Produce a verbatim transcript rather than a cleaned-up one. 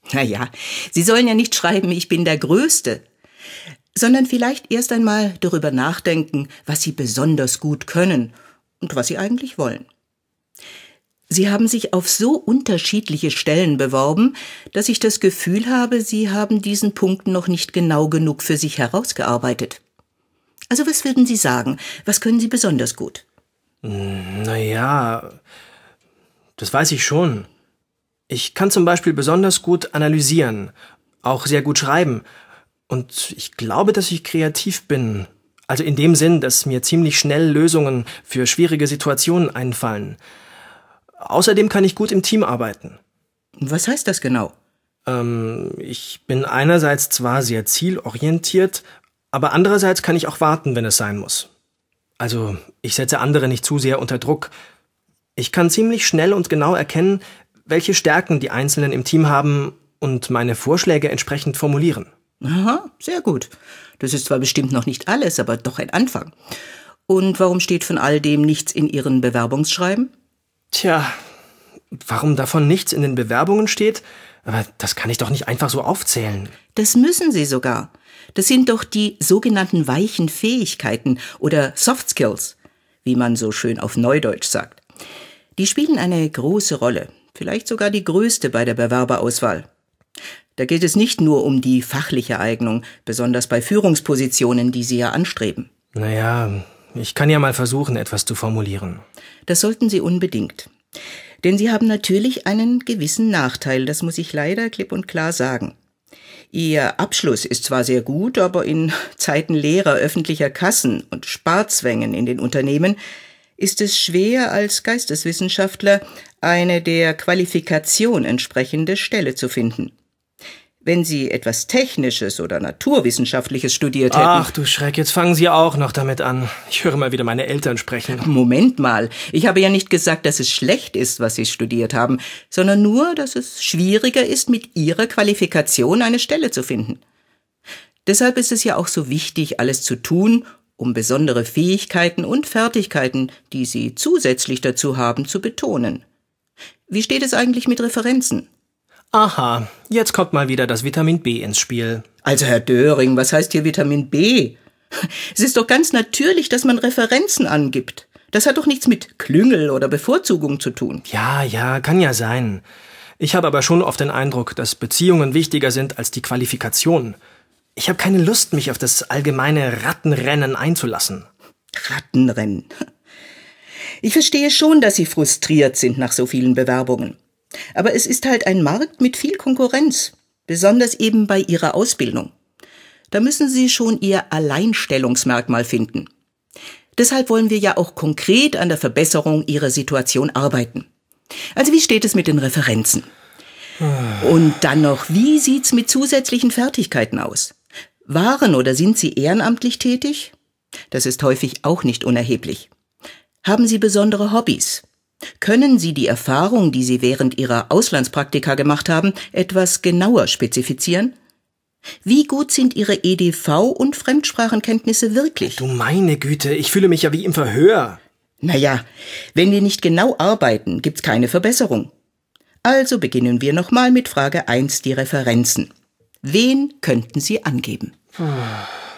Naja, Sie sollen ja nicht schreiben, ich bin der Größte, sondern vielleicht erst einmal darüber nachdenken, was Sie besonders gut können und was Sie eigentlich wollen. Sie haben sich auf so unterschiedliche Stellen beworben, dass ich das Gefühl habe, Sie haben diesen Punkt noch nicht genau genug für sich herausgearbeitet. Also was würden Sie sagen? Was können Sie besonders gut? Naja, das weiß ich schon. Ich kann zum Beispiel besonders gut analysieren, auch sehr gut schreiben. Und ich glaube, dass ich kreativ bin. Also in dem Sinn, dass mir ziemlich schnell Lösungen für schwierige Situationen einfallen. Außerdem kann ich gut im Team arbeiten. Was heißt das genau? Ähm, ich bin einerseits zwar sehr zielorientiert, aber andererseits kann ich auch warten, wenn es sein muss. Also ich setze andere nicht zu sehr unter Druck. Ich kann ziemlich schnell und genau erkennen, welche Stärken die Einzelnen im Team haben und meine Vorschläge entsprechend formulieren. Aha, sehr gut. Das ist zwar bestimmt noch nicht alles, aber doch ein Anfang. Und warum steht von all dem nichts in Ihren Bewerbungsschreiben? Tja, warum davon nichts in den Bewerbungen steht? Aber das kann ich doch nicht einfach so aufzählen. Das müssen Sie sogar. Das sind doch die sogenannten weichen Fähigkeiten oder Soft Skills, wie man so schön auf Neudeutsch sagt. Die spielen eine große Rolle, vielleicht sogar die größte bei der Bewerberauswahl. Da geht es nicht nur um die fachliche Eignung, besonders bei Führungspositionen, die Sie ja anstreben. Naja, ich kann ja mal versuchen, etwas zu formulieren. Das sollten Sie unbedingt. Denn Sie haben natürlich einen gewissen Nachteil, das muss ich leider klipp und klar sagen. Ihr Abschluss ist zwar sehr gut, aber in Zeiten leerer öffentlicher Kassen und Sparzwängen in den Unternehmen ist es schwer, als Geisteswissenschaftler eine der Qualifikation entsprechende Stelle zu finden. Wenn Sie etwas Technisches oder Naturwissenschaftliches studiert hätten... Ach du Schreck, jetzt fangen Sie auch noch damit an. Ich höre mal wieder meine Eltern sprechen. Moment mal, ich habe ja nicht gesagt, dass es schlecht ist, was Sie studiert haben, sondern nur, dass es schwieriger ist, mit Ihrer Qualifikation eine Stelle zu finden. Deshalb ist es ja auch so wichtig, alles zu tun, um besondere Fähigkeiten und Fertigkeiten, die Sie zusätzlich dazu haben, zu betonen. Wie steht es eigentlich mit Referenzen? Aha, jetzt kommt mal wieder das Vitamin B ins Spiel. Also Herr Döring, was heißt hier Vitamin B? Es ist doch ganz natürlich, dass man Referenzen angibt. Das hat doch nichts mit Klüngel oder Bevorzugung zu tun. Ja, ja, kann ja sein. Ich habe aber schon oft den Eindruck, dass Beziehungen wichtiger sind als die Qualifikation. Ich habe keine Lust, mich auf das allgemeine Rattenrennen einzulassen. Rattenrennen. Ich verstehe schon, dass Sie frustriert sind nach so vielen Bewerbungen. Aber es ist halt ein Markt mit viel Konkurrenz, besonders eben bei Ihrer Ausbildung. Da müssen Sie schon Ihr Alleinstellungsmerkmal finden. Deshalb wollen wir ja auch konkret an der Verbesserung Ihrer Situation arbeiten. Also wie steht es mit den Referenzen? Und dann noch, wie sieht's mit zusätzlichen Fertigkeiten aus? Waren oder sind Sie ehrenamtlich tätig? Das ist häufig auch nicht unerheblich. Haben Sie besondere Hobbys? Können Sie die Erfahrung, die Sie während Ihrer Auslandspraktika gemacht haben, etwas genauer spezifizieren? Wie gut sind Ihre E D V- und Fremdsprachenkenntnisse wirklich? Du meine Güte, ich fühle mich ja wie im Verhör. Naja, wenn wir nicht genau arbeiten, gibt's keine Verbesserung. Also beginnen wir nochmal mit Frage eins, die Referenzen. Wen könnten Sie angeben? Puh.